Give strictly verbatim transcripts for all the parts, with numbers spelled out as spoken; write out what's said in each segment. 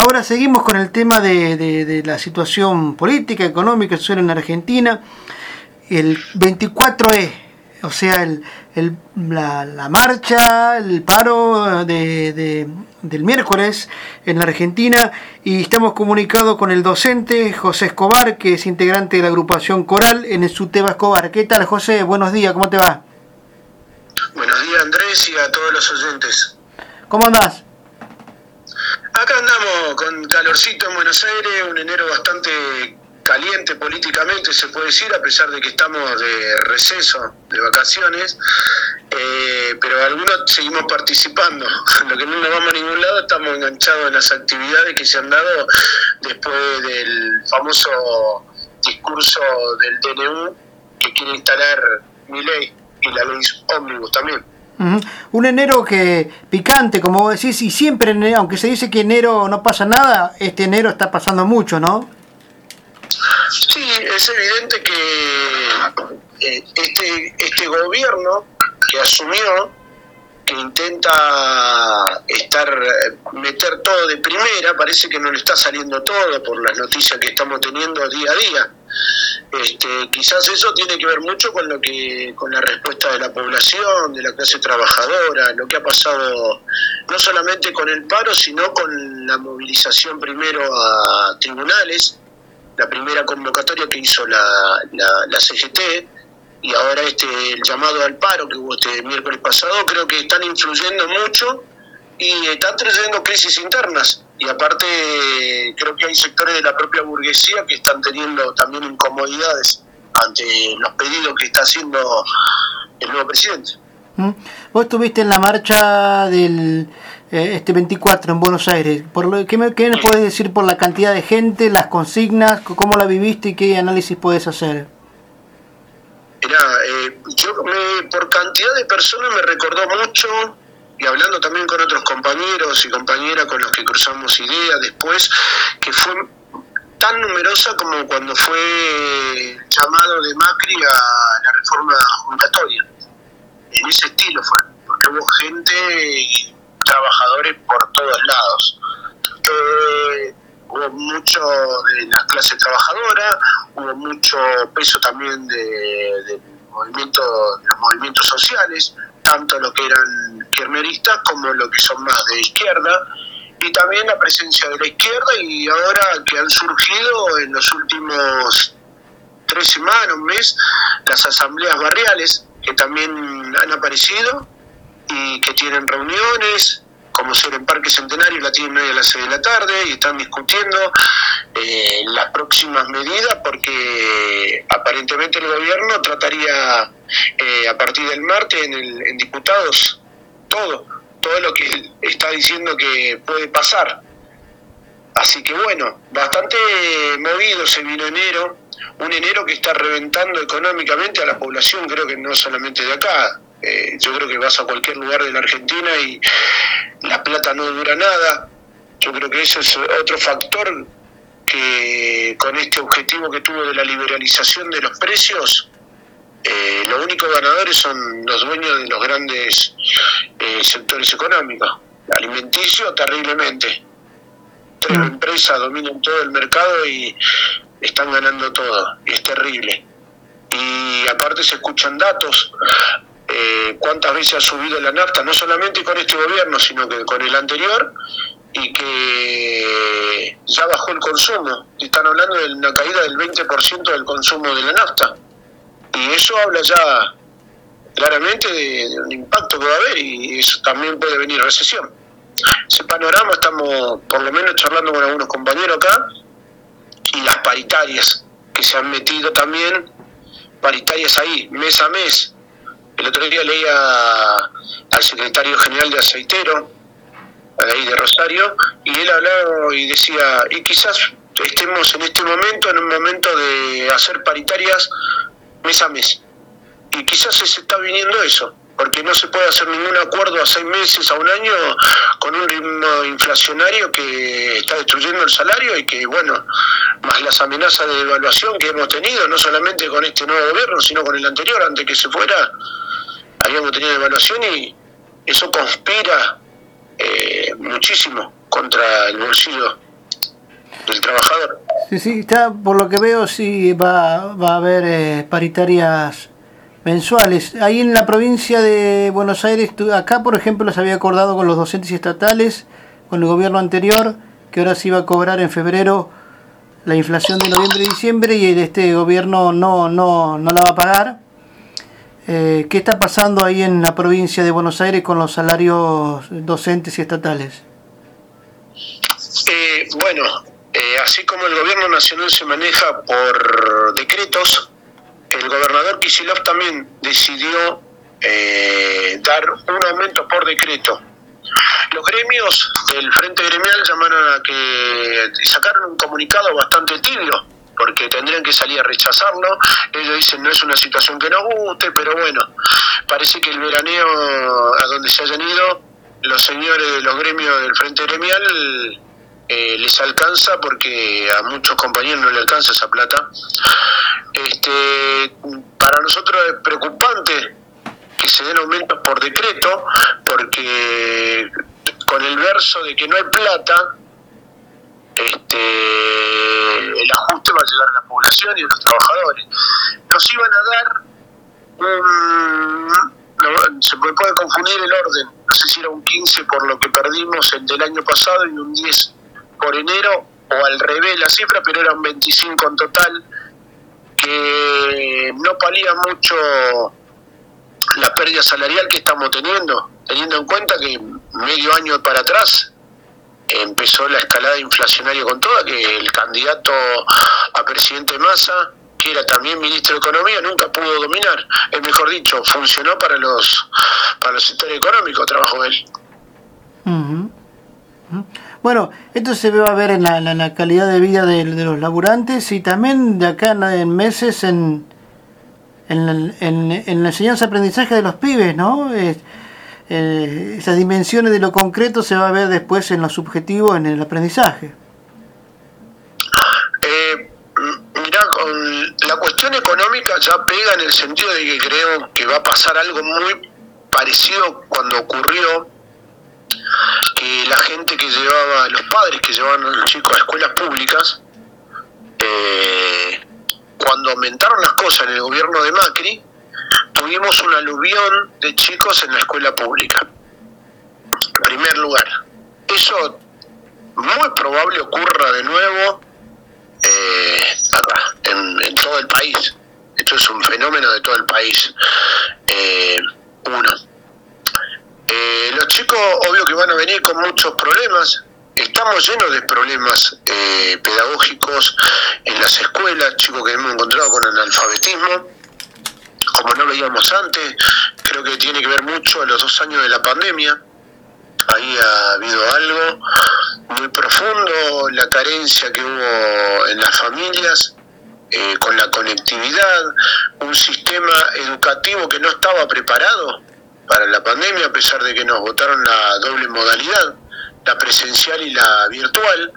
ahora seguimos con el tema de, de, de la situación política, económica, social en Argentina. El veinticuatro E, o sea, el, el, la, la marcha, el paro de, de, del miércoles en la Argentina, y estamos comunicados con el docente José Escobar, que es integrante de la agrupación Coral en el SUTEBA Escobar. ¿Qué tal, José? Buenos días, ¿cómo te va? Buenos días, Andrés, y a todos los oyentes. ¿Cómo andás? Acá andamos con calorcito en Buenos Aires, un enero bastante caliente políticamente, se puede decir, a pesar de que estamos de receso, de vacaciones, eh, pero algunos seguimos participando. Lo que no nos vamos a ningún lado, estamos enganchados en las actividades que se han dado después del famoso discurso del D N U que quiere instalar Milei y la ley ómnibus también. Uh-huh. Un enero que picante, como vos decís, y siempre, aunque se dice que enero no pasa nada, este enero está pasando mucho, ¿no? Sí, es evidente que eh, este, este gobierno que asumió, que intenta estar meter todo de primera, parece que no le está saliendo todo por las noticias que estamos teniendo día a día. Este, quizás eso tiene que ver mucho con lo que con la respuesta de la población, de la clase trabajadora, lo que ha pasado no solamente con el paro, sino con la movilización primero a tribunales, la primera convocatoria que hizo la, la, la C G T, y ahora este el llamado al paro que hubo este miércoles pasado, creo que están influyendo mucho y están trayendo crisis internas. Y aparte creo que hay sectores de la propia burguesía que están teniendo también incomodidades ante los pedidos que está haciendo el nuevo presidente. Vos estuviste en la marcha del eh, este veinticuatro en Buenos Aires. Por lo, ¿qué, me, ¿Qué nos podés decir por la cantidad de gente, las consignas, cómo la viviste y qué análisis podés hacer? Mirá, eh, yo me, por cantidad de personas me recordó mucho, y hablando también con otros compañeros y compañeras con los que cruzamos ideas después, que fue tan numerosa como cuando fue el llamado de Macri a la reforma jubilatoria. En ese estilo fue, porque hubo gente y trabajadores por todos lados. Eh, hubo mucho de la clase trabajadora, hubo mucho peso también de, de, movimiento, de los movimientos sociales, tanto lo que eran kirchneristas como lo que son más de izquierda, y también la presencia de la izquierda, y ahora que han surgido en los últimos tres semanas, un mes, las asambleas barriales, que también han aparecido y que tienen reuniones, como ser en Parque Centenario, la tienen hoy a las seis de la tarde, y están discutiendo eh, las próximas medidas, porque aparentemente el gobierno trataría eh, a partir del martes en, el, en diputados todo, todo lo que está diciendo que puede pasar. Así que bueno, bastante movido se vino enero, un enero que está reventando económicamente a la población, creo que no solamente de acá. Eh, yo creo que vas a cualquier lugar de la Argentina y la plata no dura nada. Yo creo que ese es otro factor que con este objetivo que tuvo de la liberalización de los precios, eh, los únicos ganadores son los dueños de los grandes eh, sectores económicos. Alimenticio, terriblemente. Tres empresas dominan todo el mercado y están ganando todo. Y es terrible. Y aparte se escuchan datos. Eh, cuántas veces ha subido la nafta, no solamente con este gobierno, sino que con el anterior, y que ya bajó el consumo. Están hablando de una caída del veinte por ciento del consumo de la nafta, y eso habla ya claramente de, de un impacto que va a haber, y eso también puede venir recesión. Ese panorama estamos por lo menos charlando con algunos compañeros acá, y las paritarias que se han metido también, paritarias ahí, mes a mes. El otro día leía al secretario general de Aceitero, de ahí de Rosario, y él hablaba y decía, y quizás estemos en este momento, en un momento de hacer paritarias mes a mes. Y quizás se está viniendo eso, porque no se puede hacer ningún acuerdo a seis meses, a un año, con un ritmo inflacionario que está destruyendo el salario, y que, bueno, más las amenazas de devaluación que hemos tenido, no solamente con este nuevo gobierno, sino con el anterior, antes que se fuera, habíamos tenido devaluación, y eso conspira eh, muchísimo contra el bolsillo del trabajador. Sí, sí, está, por lo que veo, sí va, va a haber eh, paritarias mensuales. Ahí en la provincia de Buenos Aires, acá por ejemplo se había acordado con los docentes estatales, con el gobierno anterior, que ahora se iba a cobrar en febrero la inflación de noviembre y diciembre, y este gobierno no, no, no la va a pagar. Eh, ¿Qué está pasando ahí en la provincia de Buenos Aires con los salarios docentes y estatales? Eh, bueno, eh, así como el gobierno nacional se maneja por decretos, el gobernador Kicillof también decidió eh, dar un aumento por decreto. Los gremios del Frente Gremial llamaron a que sacaron un comunicado bastante tibio, porque tendrían que salir a rechazarlo. Ellos dicen no es una situación que nos guste, pero bueno, parece que el veraneo a donde se hayan ido los señores de los gremios del Frente Gremial eh, les alcanza, porque a muchos compañeros no les alcanza esa plata. Este, para nosotros es preocupante que se den aumentos por decreto, porque con el verso de que no hay plata, este, el ajuste va a llegar a la población y a los trabajadores. Nos iban a dar un, no, se me puede confundir el orden, no sé si era un quince por lo que perdimos el del año pasado y un diez por enero, o al revés la cifra, pero era un veinticinco en total, que no palía mucho la pérdida salarial que estamos teniendo, teniendo en cuenta que medio año para atrás empezó la escalada inflacionaria con toda, que el candidato a presidente Massa, que era también ministro de Economía, nunca pudo dominar. Es mejor dicho, funcionó para los para los sectores económicos, trabajó él. Uh-huh. Uh-huh. Bueno, esto se va a ver en la, la, la calidad de vida de, de los laburantes, y también de acá en meses en, en, en, en la enseñanza-aprendizaje de los pibes, ¿no? Es, eh, esas dimensiones de lo concreto se va a ver después en lo subjetivo, en el aprendizaje. Eh, mirá, con la cuestión económica ya pega en el sentido de que creo que va a pasar algo muy parecido cuando ocurrió que la gente que llevaba, los padres que llevaban a los chicos a escuelas públicas, eh, cuando aumentaron las cosas en el gobierno de Macri, tuvimos un aluvión de chicos en la escuela pública. En primer lugar, eso muy probable ocurra de nuevo eh, acá, en, en todo el país. Esto es un fenómeno de todo el país. Eh, uno. Eh, los chicos, obvio que van a venir con muchos problemas. Estamos llenos de problemas eh, pedagógicos en las escuelas, chicos que hemos encontrado con analfabetismo, como no veíamos antes. Creo que tiene que ver mucho a los dos años de la pandemia. Ahí ha habido algo muy profundo, la carencia que hubo en las familias, eh, con la conectividad, un sistema educativo que no estaba preparado para la pandemia, a pesar de que nos votaron la doble modalidad, la presencial y la virtual,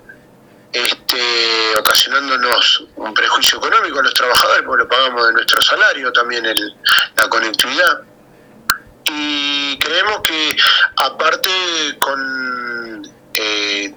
este, ocasionándonos un prejuicio económico a los trabajadores, porque lo pagamos de nuestro salario también el, la conectividad. Y creemos que aparte con eh,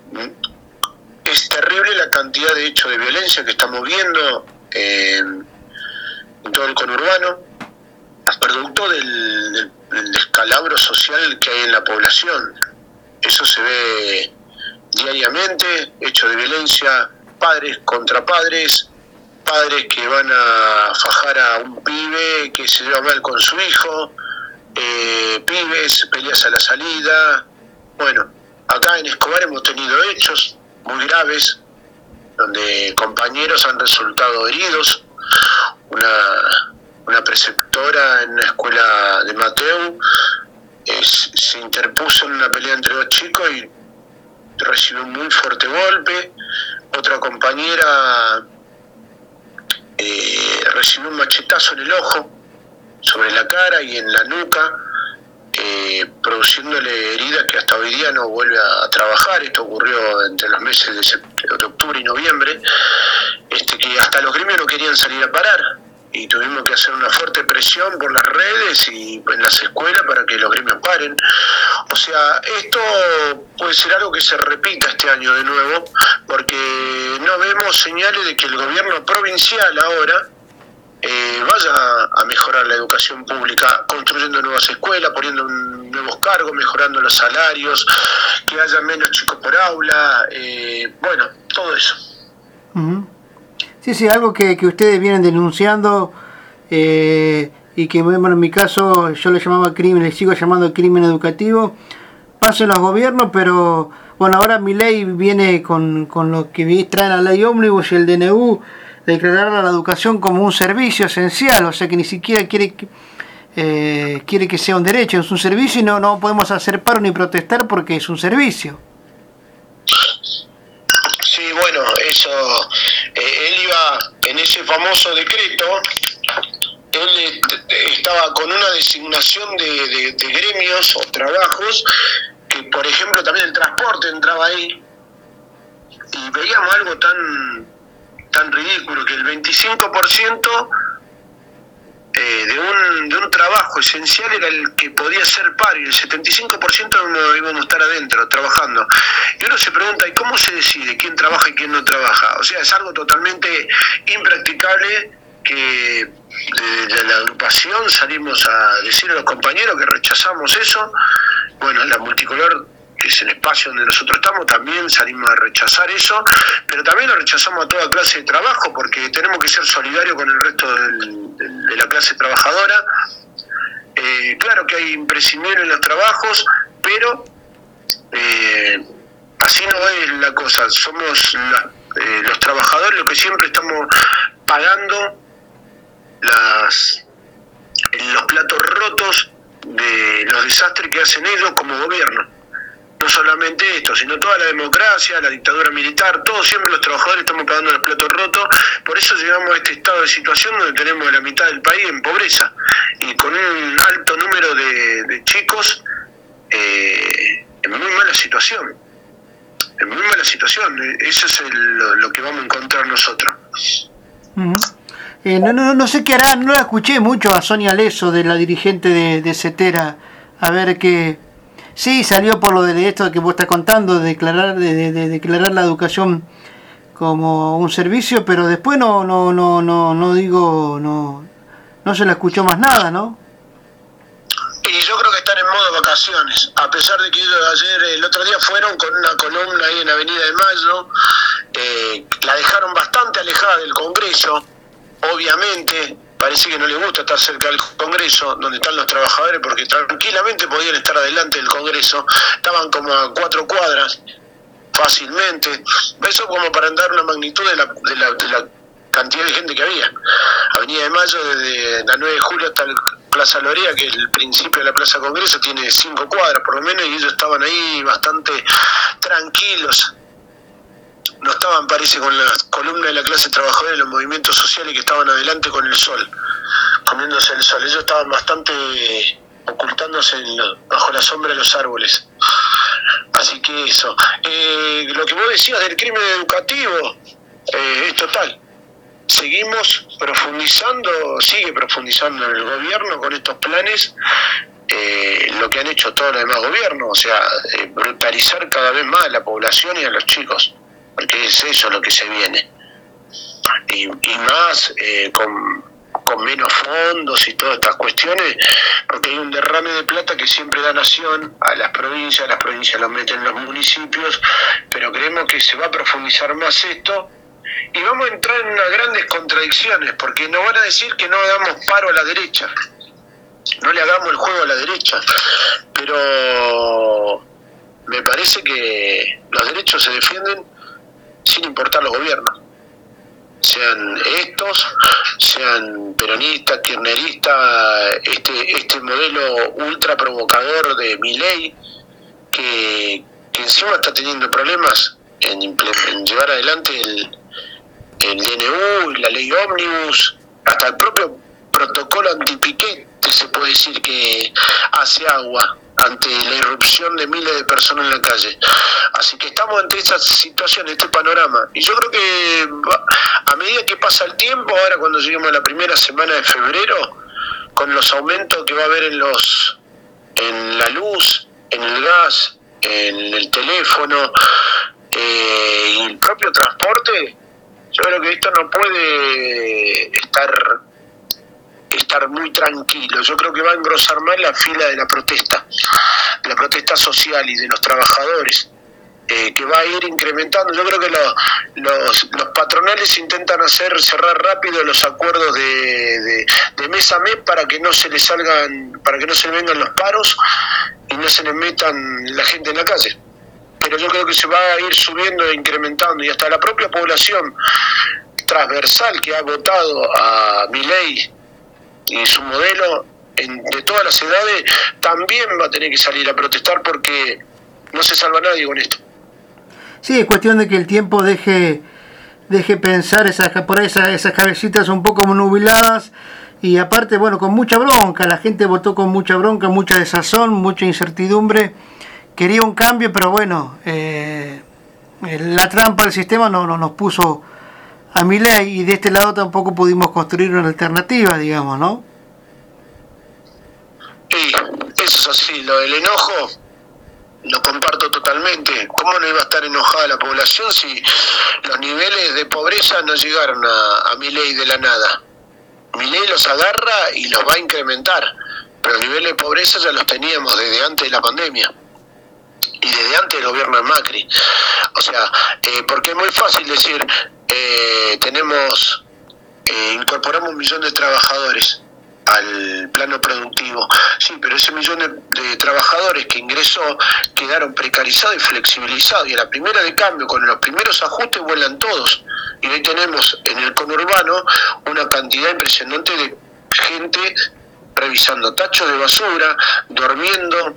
es terrible la cantidad de hechos de violencia que estamos viendo eh, en todo el conurbano, producto del, del, del descalabro social que hay en la población. Eso se ve diariamente, hechos de violencia, padres contra padres, padres que van a fajar a un pibe que se lleva mal con su hijo, eh, pibes, peleas a la salida. Bueno, acá en Escobar hemos tenido hechos muy graves, donde compañeros han resultado heridos. Una, una preceptora en una escuela de Mateu eh, se interpuso en una pelea entre dos chicos y recibió un muy fuerte golpe. Otra compañera eh, recibió un machetazo en el ojo, sobre la cara y en la nuca, eh, produciéndole heridas que hasta hoy día no vuelve a, a trabajar. Esto ocurrió entre los meses de, septiembre, de octubre y noviembre, este, que hasta los gremios no querían salir a parar, y tuvimos que hacer una fuerte presión por las redes y en las escuelas para que los gremios paren. O sea, esto puede ser algo que se repita este año de nuevo, porque vemos señales de que el gobierno provincial ahora eh, vaya a mejorar la educación pública, construyendo nuevas escuelas, poniendo un, nuevos cargos, mejorando los salarios, que haya menos chicos por aula, eh, bueno, todo eso. Uh-huh. Sí, sí, algo que, que ustedes vienen denunciando eh, y que, bueno, en mi caso yo le llamaba crimen, le sigo llamando crimen educativo, pasa en los gobiernos, pero bueno, ahora Milei viene con, con lo que trae la ley ómnibus y el D N U, declarar a la educación como un servicio esencial, o sea que ni siquiera quiere que, eh, quiere que sea un derecho, es un servicio y no, no podemos hacer paro ni protestar porque es un servicio. Sí, bueno, eso, eh, él iba en ese famoso decreto, él eh, estaba con una designación de, de, de gremios o trabajos, que por ejemplo también el transporte entraba ahí, y veíamos algo tan tan ridículo, que el veinticinco por ciento eh, de, un, de un trabajo esencial era el que podía ser paro, y el setenta y cinco por ciento no íbamos a estar adentro, trabajando. Y uno se pregunta, ¿y cómo se decide quién trabaja y quién no trabaja? O sea, es algo totalmente impracticable, que de la agrupación salimos a decir a los compañeros que rechazamos eso. Bueno, la multicolor, que es el espacio donde nosotros estamos, también salimos a rechazar eso, pero también lo rechazamos a toda clase de trabajo, porque tenemos que ser solidarios con el resto del, de, de la clase trabajadora. Eh, claro que hay imprescindibles en los trabajos, pero eh, así no es la cosa. Somos la, eh, los trabajadores los que siempre estamos pagando las los platos rotos de los desastres que hacen ellos como gobierno. No solamente esto, sino toda la democracia, la dictadura militar, todos siempre los trabajadores estamos pagando los platos rotos. Por eso llegamos a este estado de situación donde tenemos la mitad del país en pobreza y con un alto número de, de chicos eh, en muy mala situación. En muy mala situación. Eso es el, lo, lo que vamos a encontrar nosotros. Uh-huh. Eh, no, no, no sé qué hará, no la escuché mucho a Sonia Leso, de la dirigente de, de CETERA, a ver qué... Sí, salió por lo de esto que vos estás contando, de declarar, de, de, de declarar la educación como un servicio, pero después no, no, no, no, no digo, no, no se la escuchó más nada, ¿no? Y yo creo que están en modo vacaciones, a pesar de que ellos ayer, el otro día fueron con una columna ahí en Avenida de Mayo, eh, la dejaron bastante alejada del Congreso, obviamente. Parece que no les gusta estar cerca del Congreso, donde están los trabajadores, porque tranquilamente podían estar adelante del Congreso. Estaban como a cuatro cuadras, fácilmente. Eso como para dar una magnitud de la, de la, de la cantidad de gente que había. Avenida de Mayo, desde la nueve de julio hasta el Plaza Lorea, que es el principio de la Plaza Congreso, tiene cinco cuadras por lo menos, y ellos estaban ahí bastante tranquilos. No estaban, parece, con la columna de la clase trabajadora y los movimientos sociales que estaban adelante con el sol, comiéndose el sol. Ellos estaban bastante ocultándose en lo, bajo la sombra de los árboles. Así que eso. Eh, lo que vos decías del crimen educativo eh, es total. Seguimos profundizando, sigue profundizando el gobierno con estos planes, eh, lo que han hecho todos los demás gobiernos, o sea, eh, brutalizar cada vez más a la población y a los chicos. Porque es eso lo que se viene, y, y más eh, con, con menos fondos y todas estas cuestiones, porque hay un derrame de plata que siempre da Nación a las provincias, las provincias lo meten en los municipios, pero creemos que se va a profundizar más esto y vamos a entrar en unas grandes contradicciones, porque nos van a decir que no hagamos paro a la derecha, no le hagamos el juego a la derecha, pero me parece que los derechos se defienden sin importar los gobiernos, sean estos, sean peronistas, kirchneristas, este este modelo ultra provocador de Milei, que, que encima está teniendo problemas en, en llevar adelante el, el D N U, la ley ómnibus, hasta el propio protocolo antipiquete, se puede decir que hace agua ante la irrupción de miles de personas en la calle. Así que estamos ante esa situación, este panorama. Y yo creo que a medida que pasa el tiempo, ahora cuando lleguemos a la primera semana de febrero, con los aumentos que va a haber en los en la luz, en el gas, en el teléfono eh, y el propio transporte, Yo creo que esto no puede estar estar muy tranquilo. Yo creo que va a engrosar más la fila de la protesta, de la protesta social y de los trabajadores, eh, que va a ir incrementando. Yo creo que lo, los, los patronales intentan hacer cerrar rápido los acuerdos de, de, de mes a mes para que no se les salgan, para que no se les vengan los paros y no se les metan la gente en la calle. Pero yo creo que se va a ir subiendo e incrementando, y hasta la propia población transversal que ha votado a Milei y su modelo en, de todas las edades también va a tener que salir a protestar, porque no se salva nadie con esto. Sí, es cuestión de que el tiempo deje deje pensar esas por ahí esas, esas cabecitas un poco nubiladas, y aparte, bueno, con mucha bronca, la gente votó con mucha bronca, mucha desazón, mucha incertidumbre, quería un cambio, pero bueno, eh, la trampa del sistema no, no nos puso a Milei, y de este lado tampoco pudimos construir una alternativa, digamos, ¿no? Sí, eso es así. Lo del enojo lo comparto totalmente. ¿Cómo no iba a estar enojada la población si los niveles de pobreza no llegaron a, a Milei de la nada? Milei los agarra y los va a incrementar, pero los niveles de pobreza ya los teníamos desde antes de la pandemia y desde antes del gobierno de Macri. O sea, eh, porque es muy fácil decir, eh, tenemos, eh, incorporamos un millón de trabajadores al plano productivo. Sí, pero ese millón de, de trabajadores que ingresó quedaron precarizados y flexibilizados, y a la primera de cambio, con los primeros ajustes, vuelan todos. Y hoy tenemos en el conurbano una cantidad impresionante de gente revisando tachos de basura, durmiendo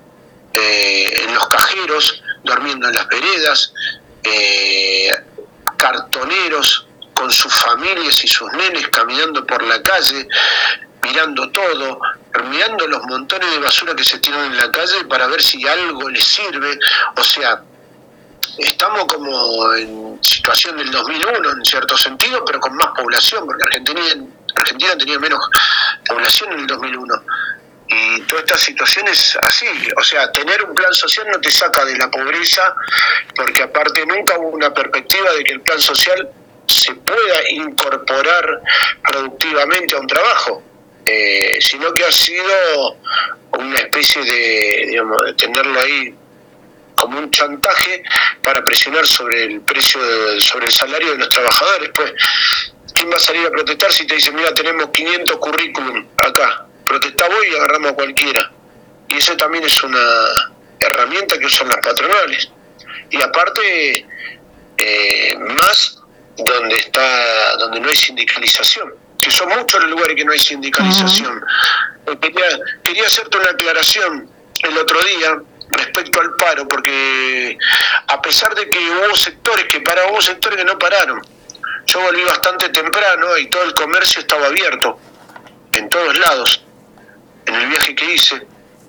eh, en los cajeros, durmiendo en las veredas, eh, cartoneros con sus familias y sus nenes caminando por la calle, mirando todo, mirando los montones de basura que se tiran en la calle para ver si algo les sirve. O sea, estamos como en situación del dos mil uno en cierto sentido, pero con más población, porque Argentina, Argentina tenía menos población en el dos mil uno. Y toda esta situación es así. O sea, tener un plan social no te saca de la pobreza, porque aparte nunca hubo una perspectiva de que el plan social se pueda incorporar productivamente a un trabajo, eh, sino que ha sido una especie de, digamos, de tenerlo ahí como un chantaje para presionar sobre el precio, de, sobre el salario de los trabajadores. Pues, ¿quién va a salir a protestar si te dicen, mira, tenemos quinientos currículum acá, protestá vos y agarramos a cualquiera? Y eso también es una herramienta que usan las patronales. Y aparte, eh, más donde está donde no hay sindicalización, que son muchos los lugares que no hay sindicalización. Uh-huh. Quería, quería hacerte una aclaración el otro día respecto al paro, porque a pesar de que hubo sectores que pararon, hubo sectores que no pararon. Yo volví bastante temprano y todo el comercio estaba abierto, en todos lados, en el viaje que hice.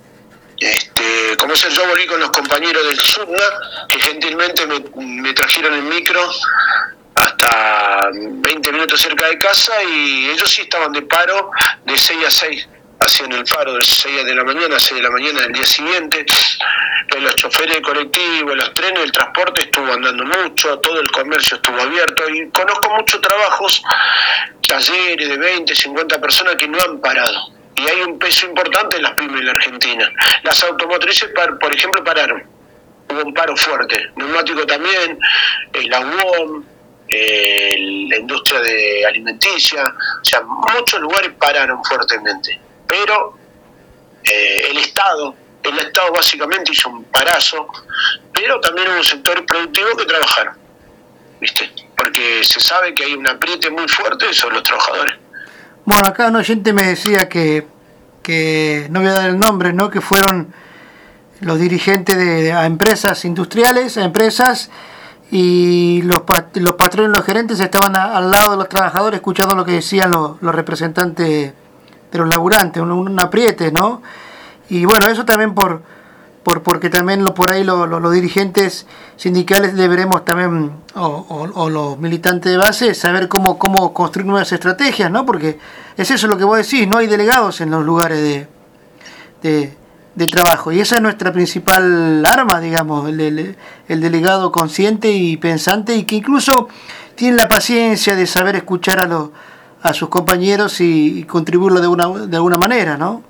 Este, como sé, yo volví con los compañeros del SUTNA, que gentilmente me, me trajeron en micro hasta veinte minutos cerca de casa, y ellos sí estaban de paro de seis a seis, hacían el paro de seis de la mañana a seis de la mañana del día siguiente. Los choferes de colectivo, los trenes, el transporte estuvo andando mucho, todo el comercio estuvo abierto, y conozco muchos trabajos, talleres de veinte, cincuenta personas que no han parado, y hay un peso importante en las pymes en la Argentina. Las automotrices, por ejemplo, pararon, hubo un paro fuerte, neumático también, la U O M, Eh, la industria de alimenticia, o sea, muchos lugares pararon fuertemente, pero eh, el Estado, el Estado básicamente hizo un parazo, pero también hubo sectores productivos que trabajaron, ¿viste? Porque se sabe que hay un apriete muy fuerte sobre los trabajadores. Bueno, acá un oyente me decía que, que no voy a dar el nombre, ¿no? Que fueron los dirigentes de, de a empresas industriales, a empresas, y los, los patrones, los gerentes estaban a, al lado de los trabajadores escuchando lo que decían los, los representantes de los laburantes, un, un apriete, ¿no? Y bueno, eso también por, por porque también lo, por ahí lo, lo, los dirigentes sindicales deberemos también, o, o, o los militantes de base, saber cómo, cómo construir nuevas estrategias, ¿no? Porque es eso lo que vos decís, no hay delegados en los lugares de, de de trabajo, y esa es nuestra principal arma, digamos, el, el, el delegado consciente y pensante, y que incluso tienen la paciencia de saber escuchar a los a sus compañeros y, y contribuirlo de una de alguna manera, ¿no?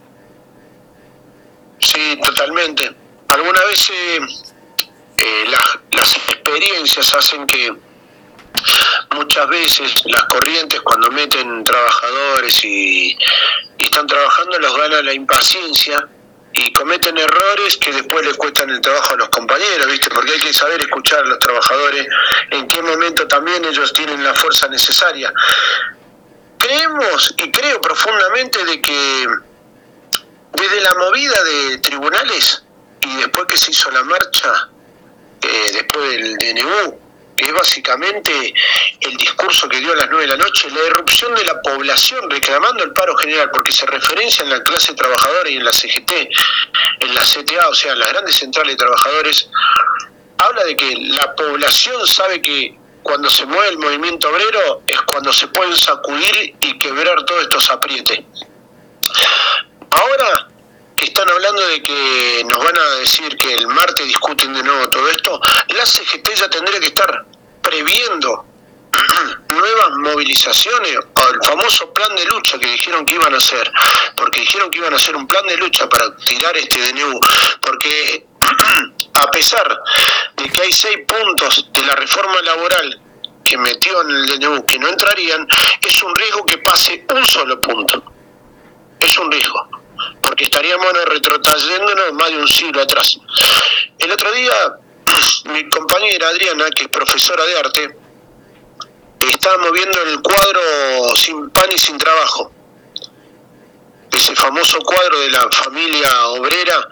Sí, totalmente. Algunas veces eh, las, las experiencias hacen que muchas veces las corrientes, cuando meten trabajadores y, y están trabajando, los gana la impaciencia y cometen errores que después les cuestan el trabajo a los compañeros, ¿viste? Porque hay que saber escuchar a los trabajadores, en qué momento también ellos tienen la fuerza necesaria. Creemos y creo profundamente de que desde la movida de tribunales y después que se hizo la marcha, eh, después del D N U, que es básicamente el discurso que dio a las nueve de la noche, la irrupción de la población reclamando el paro general, porque se referencia en la clase trabajadora y en la C G T, en la C T A, o sea, en las grandes centrales de trabajadores, habla de que la población sabe que cuando se mueve el movimiento obrero es cuando se pueden sacudir y quebrar todos estos aprietes. Ahora que están hablando de que nos van a decir que el martes discuten de nuevo todo esto, la C G T ya tendría que estar previendo nuevas movilizaciones, o el famoso plan de lucha que dijeron que iban a hacer, porque dijeron que iban a hacer un plan de lucha para tirar este D N U, porque a pesar de que hay seis puntos de la reforma laboral que metió en el D N U que no entrarían, es un riesgo que pase un solo punto. Es un riesgo, porque estaríamos retrotrayéndonos más de un siglo atrás. El otro día, mi compañera Adriana, que es profesora de arte, estábamos viendo el cuadro Sin pan y sin trabajo, ese famoso cuadro de la familia obrera.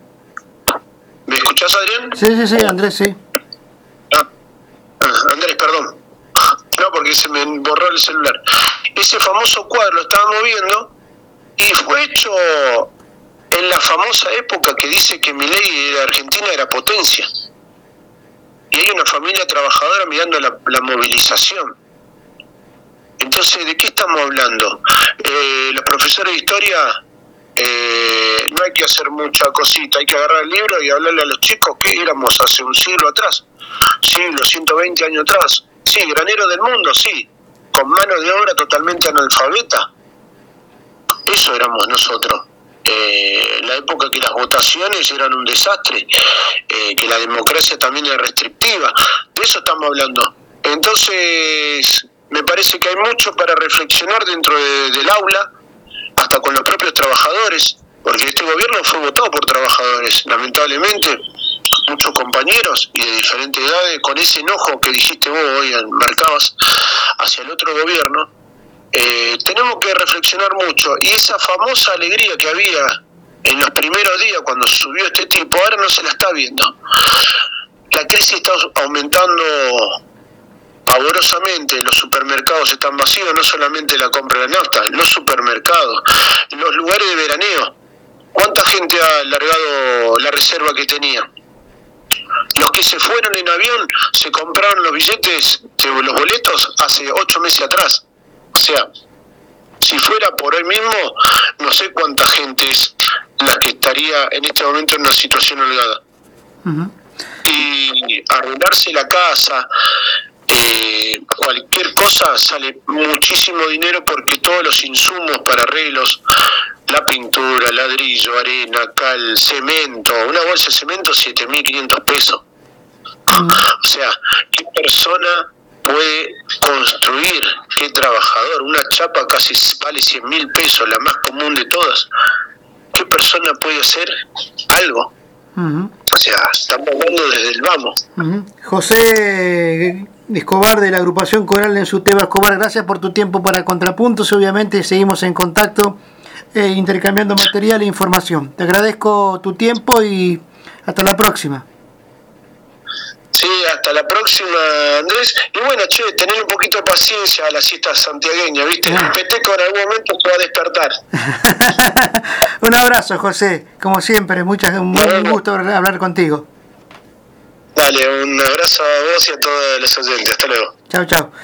¿Me escuchás, Adrián? Sí, sí, sí, Andrés, sí. Ah, Andrés, perdón. No, porque se me borró el celular. Ese famoso cuadro lo estábamos viendo y fue hecho en la famosa época que dice que Milei de Argentina era potencia. Y hay una familia trabajadora mirando la, la movilización. Entonces, ¿de qué estamos hablando? Eh, los profesores de historia... Eh, no hay que hacer mucha cosita, hay que agarrar el libro y hablarle a los chicos que éramos hace un siglo atrás, siglo, ciento veinte años atrás, sí, granero del mundo, sí, con mano de obra totalmente analfabeta. Eso éramos nosotros. Eh, la época que las votaciones eran un desastre, eh, que la democracia también era restrictiva, de eso estamos hablando. Entonces, me parece que hay mucho para reflexionar dentro de, del aula, hasta con los propios trabajadores, porque este gobierno fue votado por trabajadores. Lamentablemente, muchos compañeros y de diferentes edades, con ese enojo que dijiste vos hoy, marcabas hacia el otro gobierno, eh, tenemos que reflexionar mucho. Y esa famosa alegría que había en los primeros días cuando subió este tipo, ahora no se la está viendo. La crisis está aumentando pavorosamente, los supermercados están vacíos, no solamente la compra de la nafta, los supermercados, los lugares de veraneo. ¿Cuánta gente ha largado la reserva que tenía? Los que se fueron en avión se compraron los billetes, los boletos, hace ocho meses atrás. O sea, si fuera por hoy mismo, no sé cuánta gente es la que estaría en este momento en una situación holgada. Uh-huh. Y arruinarse la casa, Eh, cualquier cosa sale muchísimo dinero, porque todos los insumos para arreglos, la pintura, ladrillo, arena, cal, cemento, una bolsa de cemento siete mil quinientos pesos. Mm. O sea, ¿qué persona puede construir? ¿Qué trabajador? Una chapa casi vale cien mil pesos, la más común de todas. ¿Qué persona puede hacer algo? Uh-huh. O sea, estamos hablando desde el vamos. Uh-huh. José Escobar, de la agrupación coral en Suteba Escobar, gracias por tu tiempo para Contrapuntos. Obviamente seguimos en contacto, eh, intercambiando material e información. Te agradezco tu tiempo y hasta la próxima. Sí, hasta la próxima, Andrés. Y bueno, che, tener un poquito de paciencia a la siesta santiagueña, ¿viste? El peteco en algún momento se va a despertar. Un abrazo, José. Como siempre, muchas, muy bueno. gusto hablar contigo. Dale, un abrazo a vos y a todos los oyentes. Hasta luego. Chao, chao.